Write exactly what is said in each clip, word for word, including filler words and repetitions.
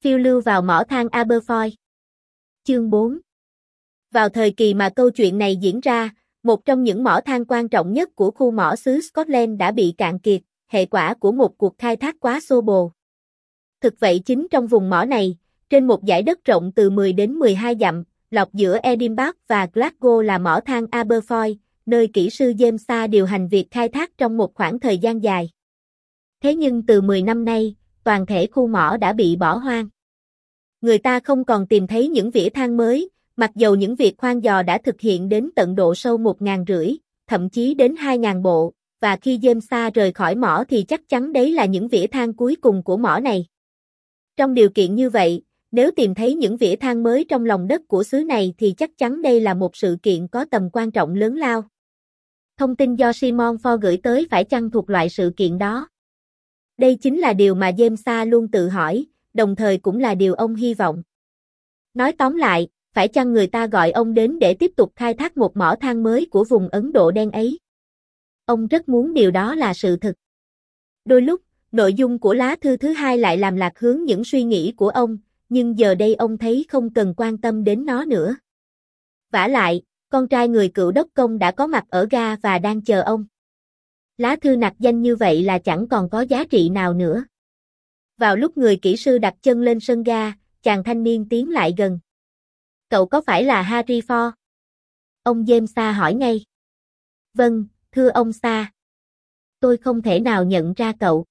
Phiêu lưu vào mỏ than Aberfoyle. Chương bốn. Vào thời kỳ mà câu chuyện này diễn ra, một trong những mỏ than quan trọng nhất của khu mỏ xứ Scotland đã bị cạn kiệt, hệ quả của một cuộc khai thác quá xô bồ. Thực vậy chính trong vùng mỏ này, trên một dải đất rộng từ mười đến mười hai dặm, lọc giữa Edinburgh và Glasgow là mỏ than Aberfoyle, nơi kỹ sư James Sa điều hành việc khai thác trong một khoảng thời gian dài. Thế nhưng từ mười năm nay, toàn thể khu mỏ đã bị bỏ hoang. Người ta không còn tìm thấy những vỉa than mới, mặc dầu những việc khoan dò đã thực hiện đến tận độ sâu một ngàn rưỡi, thậm chí đến hai ngàn bộ, và khi James Sa rời khỏi mỏ thì chắc chắn đấy là những vỉa than cuối cùng của mỏ này. Trong điều kiện như vậy, nếu tìm thấy những vỉa than mới trong lòng đất của xứ này thì chắc chắn đây là một sự kiện có tầm quan trọng lớn lao. Thông tin do Simon Ford gửi tới phải chăng thuộc loại sự kiện đó? Đây chính là điều mà James Sa luôn tự hỏi, đồng thời cũng là điều ông hy vọng. Nói tóm lại, phải chăng người ta gọi ông đến để tiếp tục khai thác một mỏ than mới của vùng Ấn Độ đen ấy? Ông rất muốn điều đó là sự thực. Đôi lúc, nội dung của lá thư thứ hai lại làm lạc hướng những suy nghĩ của ông, nhưng giờ đây ông thấy không cần quan tâm đến nó nữa. Vả lại, con trai người cựu đốc công đã có mặt ở ga và đang chờ ông. Lá thư nặc danh như vậy là chẳng còn có giá trị nào nữa. Vào lúc người kỹ sư đặt chân lên sân ga, chàng thanh niên tiến lại gần. Cậu có phải là Harry Ford? Ông James Sa hỏi ngay. Vâng, thưa ông Sa. Tôi không thể nào nhận ra cậu.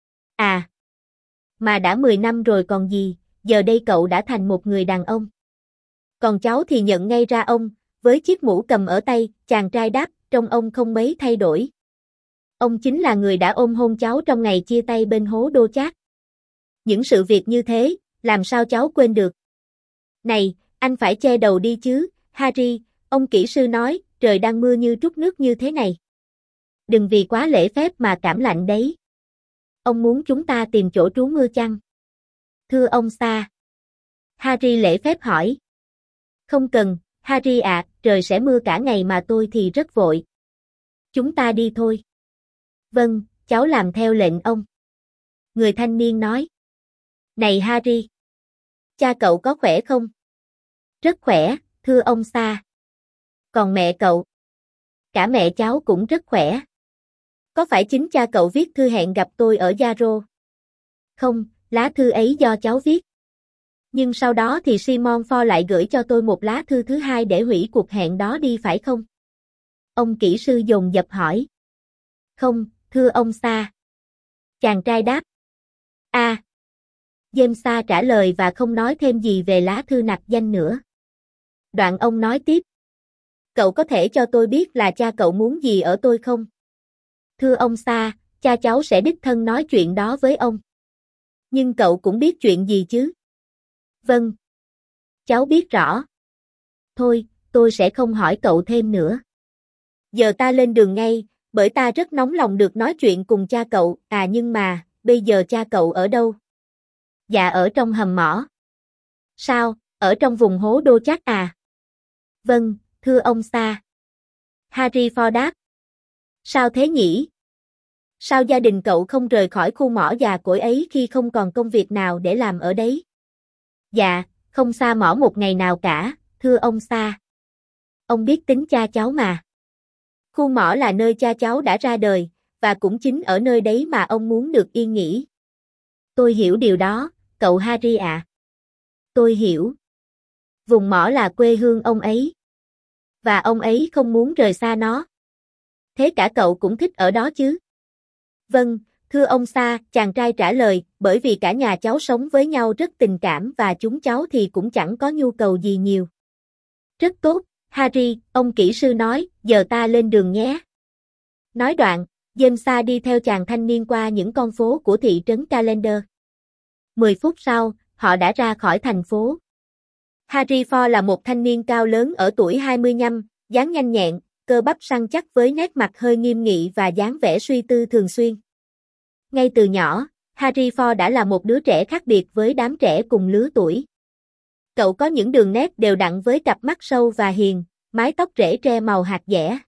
À. Mà đã mười năm rồi còn gì, giờ đây cậu đã thành một người đàn ông. Còn cháu thì nhận ngay ra ông, với chiếc mũ cầm ở tay, chàng trai đáp, trông ông không mấy thay đổi. Ông chính là người đã ôm hôn cháu trong ngày chia tay bên hố Đô Chát. Những sự việc như thế, làm sao cháu quên được? Này, anh phải che đầu đi chứ, Harry, ông kỹ sư nói, trời đang mưa như trút nước như thế này. Đừng vì quá lễ phép mà cảm lạnh đấy. Ông muốn chúng ta tìm chỗ trú mưa chăng? Thưa ông Sa. Harry lễ phép hỏi. Không cần, Harry ạ, trời sẽ mưa cả ngày mà tôi thì rất vội. Chúng ta đi thôi. Vâng, cháu làm theo lệnh ông. Người thanh niên nói. Này Harry. Cha cậu có khỏe không? Rất khỏe, thưa ông Sa. Còn mẹ cậu? Cả mẹ cháu cũng rất khỏe. Có phải chính cha cậu viết thư hẹn gặp tôi ở Yarrow? Không, lá thư ấy do cháu viết. Nhưng sau đó thì Simon Ford lại gửi cho tôi một lá thư thứ hai để hủy cuộc hẹn đó đi phải không? Ông kỹ sư dồn dập hỏi. Không, thưa ông Sa. Chàng trai đáp. A. À. James Sa trả lời và không nói thêm gì về lá thư nặc danh nữa. Đoạn ông nói tiếp. Cậu có thể cho tôi biết là cha cậu muốn gì ở tôi không? Thưa ông Sa, cha cháu sẽ đích thân nói chuyện đó với ông. Nhưng cậu cũng biết chuyện gì chứ? Vâng. Cháu biết rõ. Thôi, tôi sẽ không hỏi cậu thêm nữa. Giờ ta lên đường ngay, bởi ta rất nóng lòng được nói chuyện cùng cha cậu, à nhưng mà, bây giờ cha cậu ở đâu? Dạ ở trong hầm mỏ. Sao, ở trong vùng hố Đô Chát à? Vâng, thưa ông Sa. Harry Ford đáp. Sao thế nhỉ? Sao gia đình cậu không rời khỏi khu mỏ già cỗi ấy khi không còn công việc nào để làm ở đấy? Dạ, không xa mỏ một ngày nào cả, thưa ông Sa. Ông biết tính cha cháu mà. Khu mỏ là nơi cha cháu đã ra đời, và cũng chính ở nơi đấy mà ông muốn được yên nghỉ. Tôi hiểu điều đó, cậu Harry ạ. À. Tôi hiểu. Vùng mỏ là quê hương ông ấy. Và ông ấy không muốn rời xa nó. Thế cả cậu cũng thích ở đó chứ? Vâng, thưa ông Sa, chàng trai trả lời, bởi vì cả nhà cháu sống với nhau rất tình cảm và chúng cháu thì cũng chẳng có nhu cầu gì nhiều. Rất tốt, Harry, ông kỹ sư nói, giờ ta lên đường nhé. Nói đoạn, James Sa đi theo chàng thanh niên qua những con phố của thị trấn Callander. Mười phút sau, họ đã ra khỏi thành phố. Harry Ford là một thanh niên cao lớn ở tuổi hai mươi lăm, dáng nhanh nhẹn, cơ bắp săn chắc với nét mặt hơi nghiêm nghị và dáng vẻ suy tư thường xuyên. Ngay từ nhỏ, Harry Ford đã là một đứa trẻ khác biệt với đám trẻ cùng lứa tuổi. Cậu có những đường nét đều đặn với cặp mắt sâu và hiền, mái tóc rễ tre màu hạt dẻ.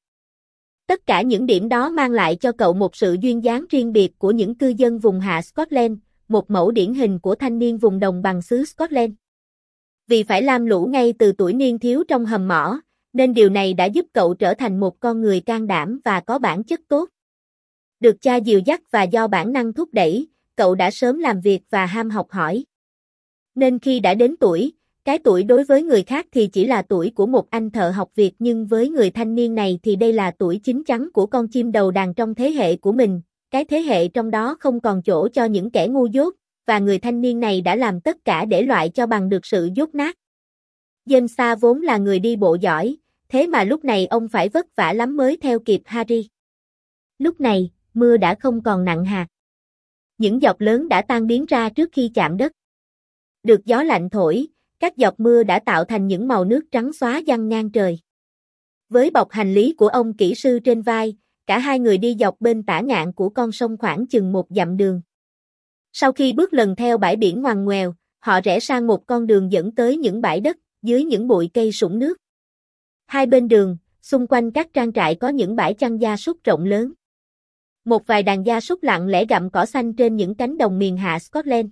Tất cả những điểm đó mang lại cho cậu một sự duyên dáng riêng biệt của những cư dân vùng hạ Scotland, một mẫu điển hình của thanh niên vùng đồng bằng xứ Scotland. Vì phải lam lũ ngay từ tuổi niên thiếu trong hầm mỏ, nên điều này đã giúp cậu trở thành một con người can đảm và có bản chất tốt. Được cha dìu dắt và do bản năng thúc đẩy, cậu đã sớm làm việc và ham học hỏi. Nên khi đã đến tuổi, cái tuổi đối với người khác thì chỉ là tuổi của một anh thợ học việc, nhưng với người thanh niên này thì đây là tuổi chín chắn của con chim đầu đàn trong thế hệ của mình, cái thế hệ trong đó không còn chỗ cho những kẻ ngu dốt, và người thanh niên này đã làm tất cả để loại cho bằng được sự dốt nát. James vốn là người đi bộ giỏi, thế mà lúc này ông phải vất vả lắm mới theo kịp Harry. Lúc này, mưa đã không còn nặng hạt. Những giọt lớn đã tan biến ra trước khi chạm đất. Được gió lạnh thổi, các giọt mưa đã tạo thành những màu nước trắng xóa giăng ngang trời. Với bọc hành lý của ông kỹ sư trên vai, cả hai người đi dọc bên tả ngạn của con sông khoảng chừng một dặm đường. Sau khi bước lần theo bãi biển ngoằn ngoèo, họ rẽ sang một con đường dẫn tới những bãi đất, dưới những bụi cây sũng nước. Hai bên đường, xung quanh các trang trại có những bãi chăn gia súc rộng lớn. Một vài đàn gia súc lặng lẽ gặm cỏ xanh trên những cánh đồng miền hạ Scotland.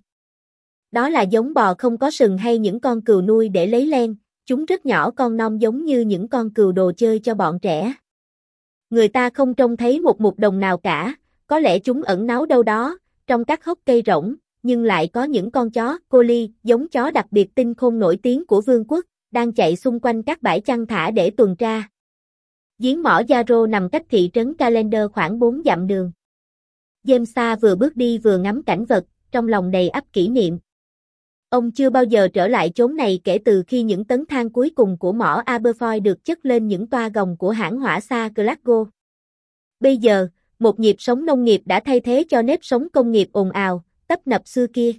Đó là giống bò không có sừng hay những con cừu nuôi để lấy len, chúng rất nhỏ con non giống như những con cừu đồ chơi cho bọn trẻ. Người ta không trông thấy một mục đồng nào cả, có lẽ chúng ẩn náu đâu đó, trong các hốc cây rỗng, nhưng lại có những con chó, collie, giống chó đặc biệt tinh khôn nổi tiếng của vương quốc, đang chạy xung quanh các bãi chăn thả để tuần tra. Giếng mỏ Yarrow nằm cách thị trấn Callander khoảng bốn dặm đường. James vừa bước đi vừa ngắm cảnh vật, trong lòng đầy ắp kỷ niệm. Ông chưa bao giờ trở lại chốn này kể từ khi những tấn than cuối cùng của mỏ Aberfoyle được chất lên những toa gồng của hãng hỏa xa Glasgow. Bây giờ, một nhịp sống nông nghiệp đã thay thế cho nếp sống công nghiệp ồn ào, tấp nập xưa kia.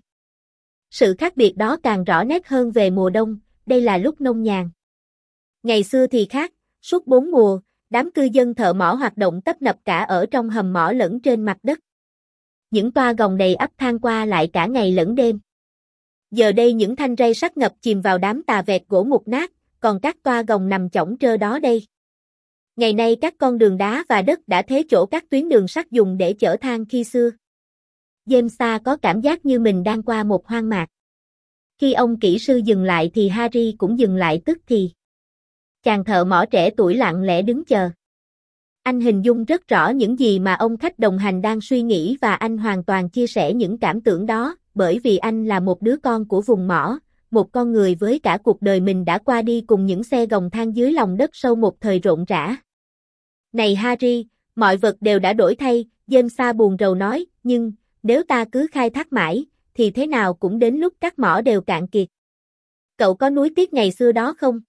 Sự khác biệt đó càng rõ nét hơn về mùa đông, đây là lúc nông nhàn. Ngày xưa thì khác, suốt bốn mùa, đám cư dân thợ mỏ hoạt động tấp nập cả ở trong hầm mỏ lẫn trên mặt đất. Những toa gồng đầy ắp than qua lại cả ngày lẫn đêm. Giờ đây những thanh rây sắt ngập chìm vào đám tà vẹt gỗ mục nát, còn các toa gồng nằm chõng trơ đó đây. Ngày nay các con đường đá và đất đã thế chỗ các tuyến đường sắt dùng để chở than khi xưa. James có cảm giác như mình đang qua một hoang mạc. Khi ông kỹ sư dừng lại thì Harry cũng dừng lại tức thì. Chàng thợ mỏ trẻ tuổi lặng lẽ đứng chờ. Anh hình dung rất rõ những gì mà ông khách đồng hành đang suy nghĩ và anh hoàn toàn chia sẻ những cảm tưởng đó, bởi vì anh là một đứa con của vùng mỏ, một con người với cả cuộc đời mình đã qua đi cùng những xe gồng than dưới lòng đất sâu một thời rộn rã. Này Harry, mọi vật đều đã đổi thay, James buồn rầu nói, nhưng, nếu ta cứ khai thác mãi, thì thế nào cũng đến lúc các mỏ đều cạn kiệt. Cậu có nuối tiếc ngày xưa đó không?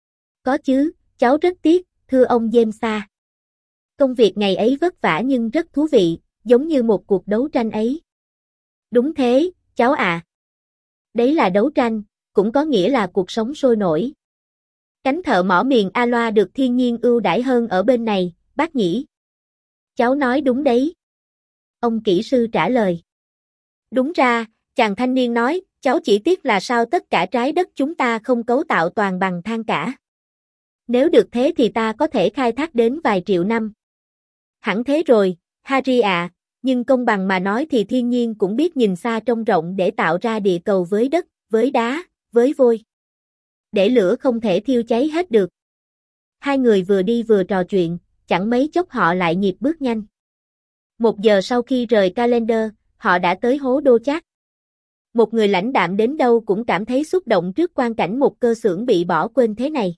Có chứ, cháu rất tiếc, thưa ông James. Công việc ngày ấy vất vả nhưng rất thú vị, giống như một cuộc đấu tranh ấy. Đúng thế, cháu à. Đấy là đấu tranh, cũng có nghĩa là cuộc sống sôi nổi. Cánh thợ mỏ miền Aloa được thiên nhiên ưu đãi hơn ở bên này, bác nhỉ? Cháu nói đúng đấy. Ông kỹ sư trả lời. Đúng ra, chàng thanh niên nói, cháu chỉ tiếc là sao tất cả trái đất chúng ta không cấu tạo toàn bằng than cả. Nếu được thế thì ta có thể khai thác đến vài triệu năm. Hẳn thế rồi, Harry ạ, nhưng công bằng mà nói thì thiên nhiên cũng biết nhìn xa trông rộng để tạo ra địa cầu với đất, với đá, với vôi. Để lửa không thể thiêu cháy hết được. Hai người vừa đi vừa trò chuyện, chẳng mấy chốc họ lại nhịp bước nhanh. Một giờ sau khi rời Callander, họ đã tới hố Đô Chát. Một người lãnh đạm đến đâu cũng cảm thấy xúc động trước quang cảnh một cơ xưởng bị bỏ quên thế này.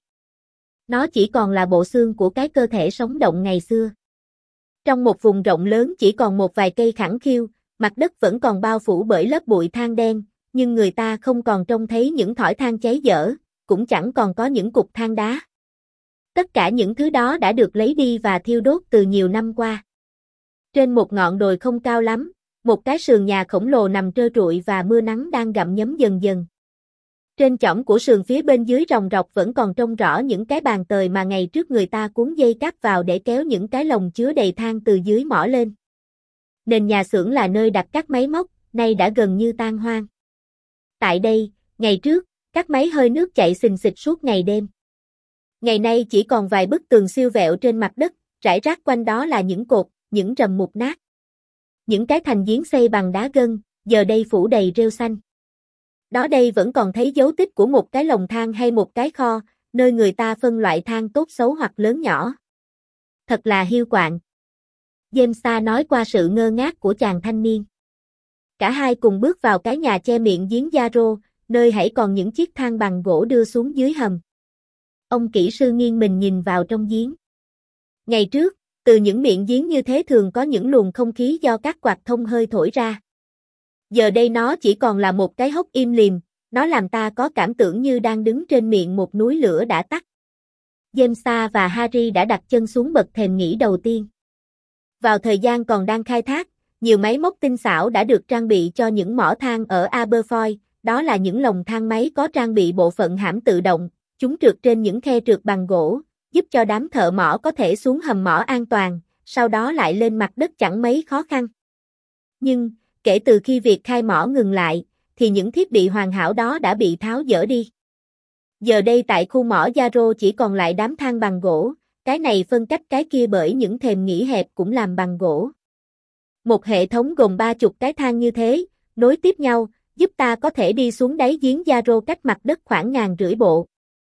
Nó chỉ còn là bộ xương của cái cơ thể sống động ngày xưa. Trong một vùng rộng lớn chỉ còn một vài cây khẳng khiu, mặt đất vẫn còn bao phủ bởi lớp bụi than đen, nhưng người ta không còn trông thấy những thỏi than cháy dở, cũng chẳng còn có những cục than đá. Tất cả những thứ đó đã được lấy đi và thiêu đốt từ nhiều năm qua. Trên một ngọn đồi không cao lắm, một cái sườn nhà khổng lồ nằm trơ trụi và mưa nắng đang gặm nhấm dần dần. Trên chõng của sườn phía bên dưới ròng rọc vẫn còn trông rõ những cái bàn tời mà ngày trước người ta cuốn dây cáp vào để kéo những cái lồng chứa đầy than từ dưới mỏ lên. Nền nhà xưởng là nơi đặt các máy móc, nay đã gần như tan hoang. Tại đây, ngày trước, các máy hơi nước chạy xình xịch suốt ngày đêm. Ngày nay chỉ còn vài bức tường siêu vẹo trên mặt đất, rải rác quanh đó là những cột, những rầm mục nát. Những cái thành giếng xây bằng đá gân, giờ đây phủ đầy rêu xanh. Đó đây vẫn còn thấy dấu tích của một cái lồng than hay một cái kho, nơi người ta phân loại than tốt xấu hoặc lớn nhỏ. Thật là hiu quạnh. James nói qua sự ngơ ngác của chàng thanh niên. Cả hai cùng bước vào cái nhà che miệng giếng Yarrow, nơi hãy còn những chiếc thang bằng gỗ đưa xuống dưới hầm. Ông kỹ sư nghiêng mình nhìn vào trong giếng. Ngày trước, từ những miệng giếng như thế thường có những luồng không khí do các quạt thông hơi thổi ra. Giờ đây nó chỉ còn là một cái hốc im lìm, nó làm ta có cảm tưởng như đang đứng trên miệng một núi lửa đã tắt. James và Harry đã đặt chân xuống bậc thềm nghỉ đầu tiên. Vào thời gian còn đang khai thác, nhiều máy móc tinh xảo đã được trang bị cho những mỏ than ở Aberfoyle, đó là những lồng thang máy có trang bị bộ phận hãm tự động, chúng trượt trên những khe trượt bằng gỗ, giúp cho đám thợ mỏ có thể xuống hầm mỏ an toàn, sau đó lại lên mặt đất chẳng mấy khó khăn. Nhưng, kể từ khi việc khai mỏ ngừng lại, thì những thiết bị hoàn hảo đó đã bị tháo dỡ đi. Giờ đây tại khu mỏ Yarrow chỉ còn lại đám than bằng gỗ, cái này phân cách cái kia bởi những thềm nghỉ hẹp cũng làm bằng gỗ. Một hệ thống gồm ba chục cái thang như thế, nối tiếp nhau, giúp ta có thể đi xuống đáy giếng Yarrow cách mặt đất khoảng ngàn rưỡi bộ.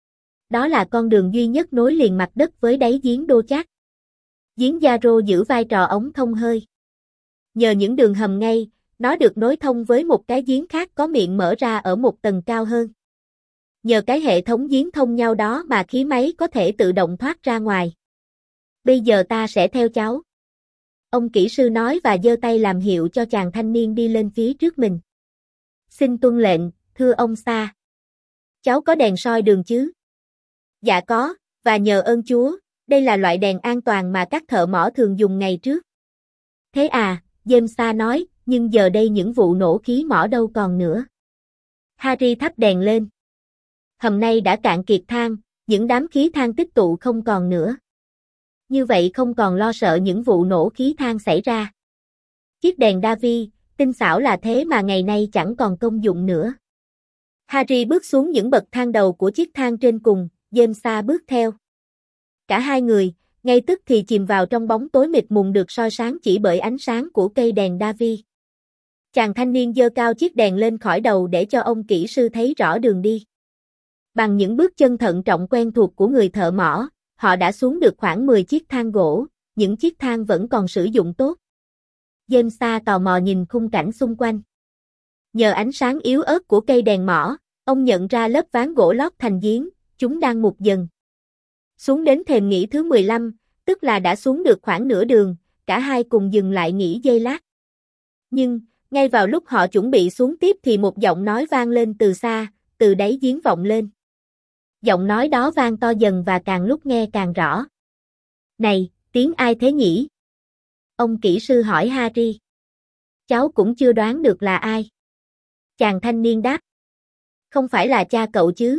Đó là con đường duy nhất nối liền mặt đất với đáy giếng Đô Chát. Giếng Yarrow giữ vai trò ống thông hơi. Nhờ những đường hầm ngay, nó được nối thông với một cái giếng khác có miệng mở ra ở một tầng cao hơn. Nhờ cái hệ thống giếng thông nhau đó mà khí máy có thể tự động thoát ra ngoài. Bây giờ ta sẽ theo cháu. Ông kỹ sư nói và giơ tay làm hiệu cho chàng thanh niên đi lên phía trước mình. Xin tuân lệnh, thưa ông Sa. Cháu có đèn soi đường chứ? Dạ có, và nhờ ơn Chúa, đây là loại đèn an toàn mà các thợ mỏ thường dùng ngày trước. Thế à, James nói, nhưng giờ đây những vụ nổ khí mỏ đâu còn nữa. Harry thắp đèn lên. Hầm nay đã cạn kiệt than, những đám khí than tích tụ không còn nữa. Như vậy không còn lo sợ những vụ nổ khí than xảy ra. Chiếc đèn Davy, tinh xảo là thế mà ngày nay chẳng còn công dụng nữa. Harry bước xuống những bậc thang đầu của chiếc thang trên cùng, James bước theo. Cả hai người, ngay tức thì chìm vào trong bóng tối mịt mùng được soi sáng chỉ bởi ánh sáng của cây đèn Davy. Chàng thanh niên giơ cao chiếc đèn lên khỏi đầu để cho ông kỹ sư thấy rõ đường đi. Bằng những bước chân thận trọng quen thuộc của người thợ mỏ, họ đã xuống được khoảng mười chiếc thang gỗ, những chiếc thang vẫn còn sử dụng tốt. James tò mò nhìn khung cảnh xung quanh. Nhờ ánh sáng yếu ớt của cây đèn mỏ, ông nhận ra lớp ván gỗ lót thành giếng, chúng đang mục dần. Xuống đến thềm nghỉ thứ mười lăm, tức là đã xuống được khoảng nửa đường, cả hai cùng dừng lại nghỉ giây lát. Nhưng, ngay vào lúc họ chuẩn bị xuống tiếp thì một giọng nói vang lên từ xa, từ đáy giếng vọng lên. Giọng nói đó vang to dần và càng lúc nghe càng rõ. Này, tiếng ai thế nhỉ? Ông kỹ sư hỏi Harry. Cháu cũng chưa đoán được là ai. Chàng thanh niên đáp. Không phải là cha cậu chứ?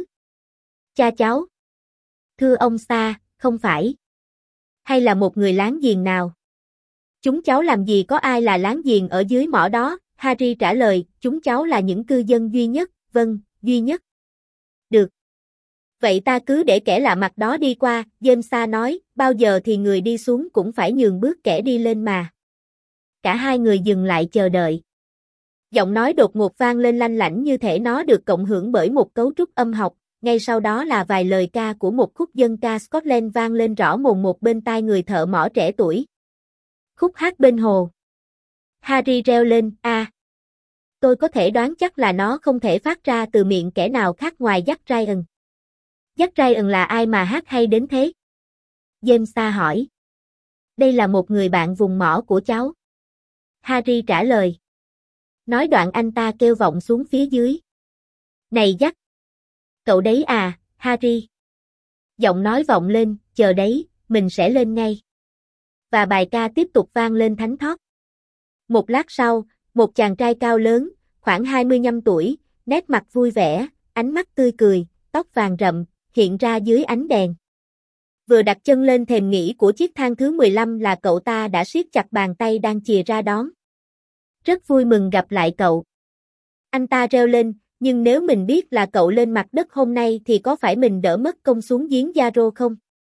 Cha cháu. Thưa ông Sa, không phải. Hay là một người láng giềng nào? Chúng cháu làm gì có ai là láng giềng ở dưới mỏ đó? Harry trả lời, chúng cháu là những cư dân duy nhất, vâng, duy nhất. Được. Vậy ta cứ để kẻ lạ mặt đó đi qua, James nói, bao giờ thì người đi xuống cũng phải nhường bước kẻ đi lên mà. Cả hai người dừng lại chờ đợi. Giọng nói đột ngột vang lên lanh lảnh như thể nó được cộng hưởng bởi một cấu trúc âm học, ngay sau đó là vài lời ca của một khúc dân ca Scotland vang lên rõ mồn một bên tai người thợ mỏ trẻ tuổi. Khúc hát bên hồ. Harry reo lên, a. À, tôi có thể đoán chắc là nó không thể phát ra từ miệng kẻ nào khác ngoài Jack Ryan. Jack Ryan là ai mà hát hay đến thế? James hỏi. Đây là một người bạn vùng mỏ của cháu. Harry trả lời. Nói đoạn anh ta kêu vọng xuống phía dưới. Này Jack! Cậu đấy à, Harry? Giọng nói vọng lên, chờ đấy, mình sẽ lên ngay. Và bài ca tiếp tục vang lên thánh thót. Một lát sau, một chàng trai cao lớn, khoảng hai mươi lăm tuổi, nét mặt vui vẻ, ánh mắt tươi cười, tóc vàng rậm, hiện ra dưới ánh đèn. Vừa đặt chân lên thềm nghỉ của chiếc thang thứ mười lăm là cậu ta đã siết chặt bàn tay đang chìa ra đón. Rất vui mừng gặp lại cậu. Anh ta reo lên, nhưng nếu mình biết là cậu lên mặt đất hôm nay thì có phải mình đỡ mất công xuống giếng Yarrow không?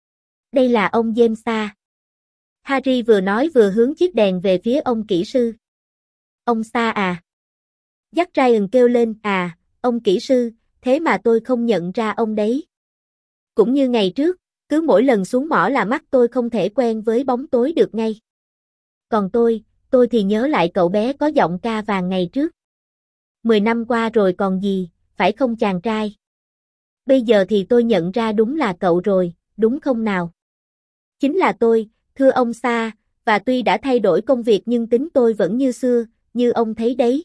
Đây là ông James. Harry vừa nói vừa hướng chiếc đèn về phía ông kỹ sư. Ông Sa à? Jack Ryan kêu lên, à, ông kỹ sư, thế mà tôi không nhận ra ông đấy. Cũng như ngày trước, cứ mỗi lần xuống mỏ là mắt tôi không thể quen với bóng tối được ngay. Còn tôi, tôi thì nhớ lại cậu bé có giọng ca vàng ngày trước. Mười năm qua rồi còn gì, phải không chàng trai? Bây giờ thì tôi nhận ra đúng là cậu rồi, đúng không nào? Chính là tôi, thưa ông Sa, và tuy đã thay đổi công việc nhưng tính tôi vẫn như xưa, như ông thấy đấy.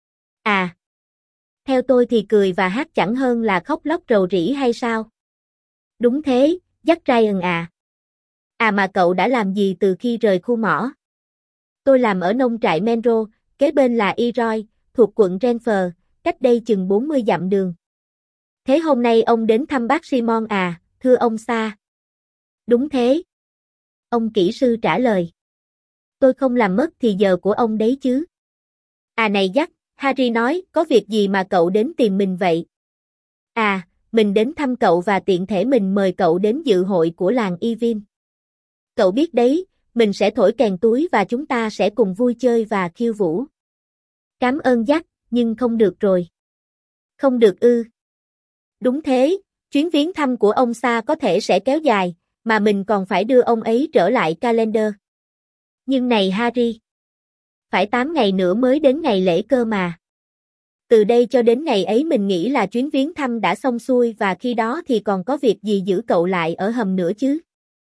À, theo tôi thì cười và hát chẳng hơn là khóc lóc rầu rĩ hay sao? Đúng thế, Jack Ryan à. À mà cậu đã làm gì từ khi rời khu mỏ? Tôi làm ở nông trại Menro, kế bên là Eroy, thuộc quận Renfrew, cách đây chừng bốn mươi dặm đường. Thế hôm nay ông đến thăm bác Simon à, thưa ông Sa? Đúng thế. Ông kỹ sư trả lời. Tôi không làm mất thì giờ của ông đấy chứ. À này Jack, Harry nói, có việc gì mà cậu đến tìm mình vậy? À, mình đến thăm cậu và tiện thể mình mời cậu đến dự hội của làng Yvain. Cậu biết đấy, mình sẽ thổi kèn túi và chúng ta sẽ cùng vui chơi và khiêu vũ. Cảm ơn Jack, nhưng không được rồi. Không được ư? Đúng thế, chuyến viếng thăm của ông Sa có thể sẽ kéo dài, mà mình còn phải đưa ông ấy trở lại Calendar. Nhưng này Harry, phải tám ngày nữa mới đến ngày lễ cơ mà. Từ đây cho đến ngày ấy mình nghĩ là chuyến viếng thăm đã xong xuôi và khi đó thì còn có việc gì giữ cậu lại ở hầm nữa chứ?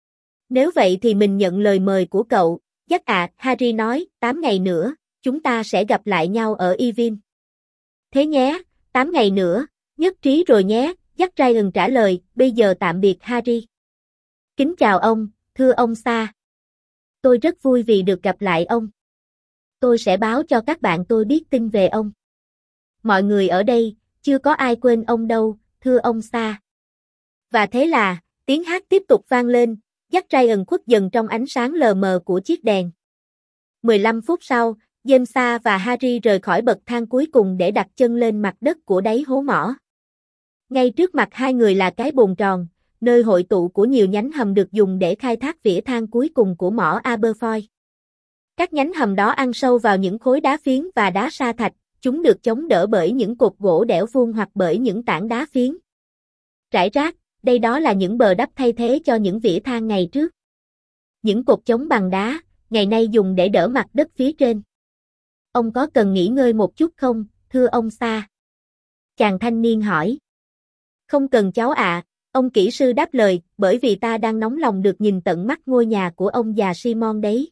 Nếu vậy thì mình nhận lời mời của cậu, Jack ạ, Harry nói, tám ngày nữa, chúng ta sẽ gặp lại nhau ở Yvain. Thế nhé, tám ngày nữa, nhất trí rồi nhé, Jack Ryan trả lời, bây giờ tạm biệt Harry. Kính chào ông, thưa ông Sa. Tôi rất vui vì được gặp lại ông. Tôi sẽ báo cho các bạn tôi biết tin về ông. Mọi người ở đây, chưa có ai quên ông đâu, thưa ông Sa. Và thế là, tiếng hát tiếp tục vang lên, Jack Ryan khuất dần trong ánh sáng lờ mờ của chiếc đèn. mười lăm phút sau, James và Harry rời khỏi bậc thang cuối cùng để đặt chân lên mặt đất của đáy hố mỏ. Ngay trước mặt hai người là cái bồn tròn, nơi hội tụ của nhiều nhánh hầm được dùng để khai thác vỉa than cuối cùng của mỏ Aberfoyle. Các nhánh hầm đó ăn sâu vào những khối đá phiến và đá sa thạch, chúng được chống đỡ bởi những cột gỗ đẽo vuông hoặc bởi những tảng đá phiến. Rải rác, đây đó là những bờ đắp thay thế cho những vỉa than ngày trước. Những cột chống bằng đá, ngày nay dùng để đỡ mặt đất phía trên. Ông có cần nghỉ ngơi một chút không, thưa ông Sa? Chàng thanh niên hỏi. Không cần cháu ạ, ông kỹ sư đáp lời, bởi vì ta đang nóng lòng được nhìn tận mắt ngôi nhà của ông già Simon đấy.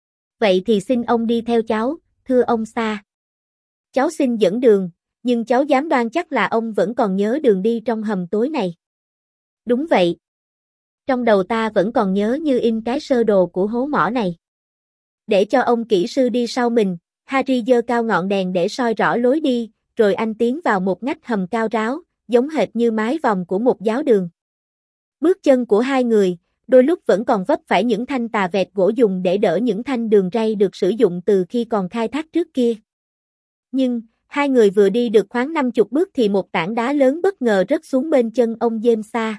Vậy thì xin ông đi theo cháu, thưa ông Sa. Cháu xin dẫn đường, nhưng cháu dám đoan chắc là ông vẫn còn nhớ đường đi trong hầm tối này. Đúng vậy. Trong đầu ta vẫn còn nhớ như in cái sơ đồ của hố mỏ này. Để cho ông kỹ sư đi sau mình, Harry giơ cao ngọn đèn để soi rõ lối đi, rồi anh tiến vào một ngách hầm cao ráo, giống hệt như mái vòm của một giáo đường. Bước chân của hai người, đôi lúc vẫn còn vấp phải những thanh tà vẹt gỗ dùng để đỡ những thanh đường ray được sử dụng từ khi còn khai thác trước kia. Nhưng, hai người vừa đi được khoảng năm chục bước thì một tảng đá lớn bất ngờ rớt xuống bên chân ông James.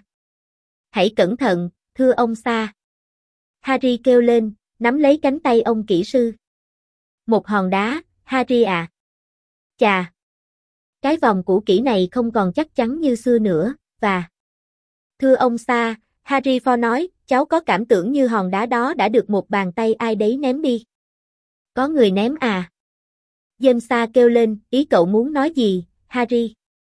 Hãy cẩn thận, thưa ông Sa. Harry kêu lên, nắm lấy cánh tay ông kỹ sư. Một hòn đá, Harry à. Chà. Cái vòng cũ kỹ này không còn chắc chắn như xưa nữa, và... Thưa ông Sa, Harry Ford nói, cháu có cảm tưởng như hòn đá đó đã được một bàn tay ai đấy ném đi. Có người ném à? James kêu lên, ý cậu muốn nói gì, Harry?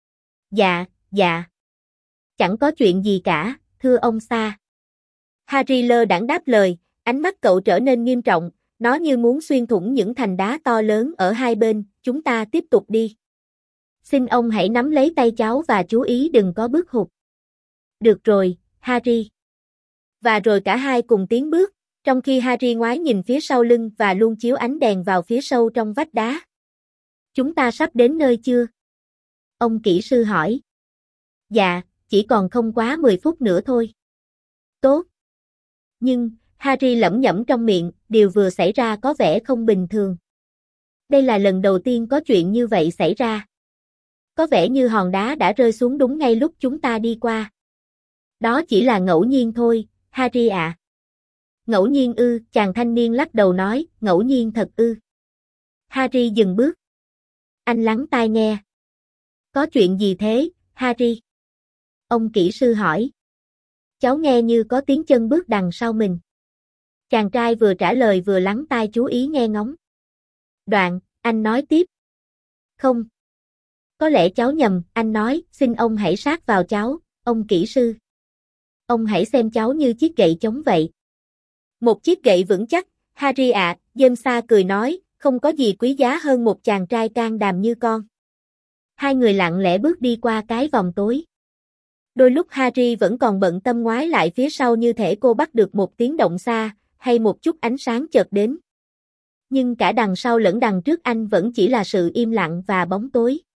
Dạ, dạ. Chẳng có chuyện gì cả, thưa ông Sa. Harry lơ đãng đáp lời, ánh mắt cậu trở nên nghiêm trọng, nó như muốn xuyên thủng những thành đá to lớn ở hai bên, chúng ta tiếp tục đi. Xin ông hãy nắm lấy tay cháu và chú ý đừng có bước hụt. Được rồi, Harry. Và rồi cả hai cùng tiến bước, trong khi Harry ngoái nhìn phía sau lưng và luôn chiếu ánh đèn vào phía sâu trong vách đá. Chúng ta sắp đến nơi chưa? Ông kỹ sư hỏi. Dạ, chỉ còn không quá mười phút nữa thôi. Tốt. Nhưng, Harry lẩm nhẩm trong miệng, điều vừa xảy ra có vẻ không bình thường. Đây là lần đầu tiên có chuyện như vậy xảy ra. Có vẻ như hòn đá đã rơi xuống đúng ngay lúc chúng ta đi qua. Đó chỉ là ngẫu nhiên thôi, Harry ạ. À. Ngẫu nhiên ư, chàng thanh niên lắc đầu nói, ngẫu nhiên thật ư. Harry dừng bước. Anh lắng tai nghe. Có chuyện gì thế, Harry? Ông kỹ sư hỏi. Cháu nghe như có tiếng chân bước đằng sau mình. Chàng trai vừa trả lời vừa lắng tai chú ý nghe ngóng. Đoạn, anh nói tiếp. Không. Có lẽ cháu nhầm, anh nói, xin ông hãy sát vào cháu, ông kỹ sư. Ông hãy xem cháu như chiếc gậy chống vậy. Một chiếc gậy vững chắc, Harry ạ, James cười nói, không có gì quý giá hơn một chàng trai can đảm như con. Hai người lặng lẽ bước đi qua cái vòng tối. Đôi lúc Harry vẫn còn bận tâm ngoái lại phía sau như thể cô bắt được một tiếng động xa, hay một chút ánh sáng chợt đến. Nhưng cả đằng sau lẫn đằng trước anh vẫn chỉ là sự im lặng và bóng tối.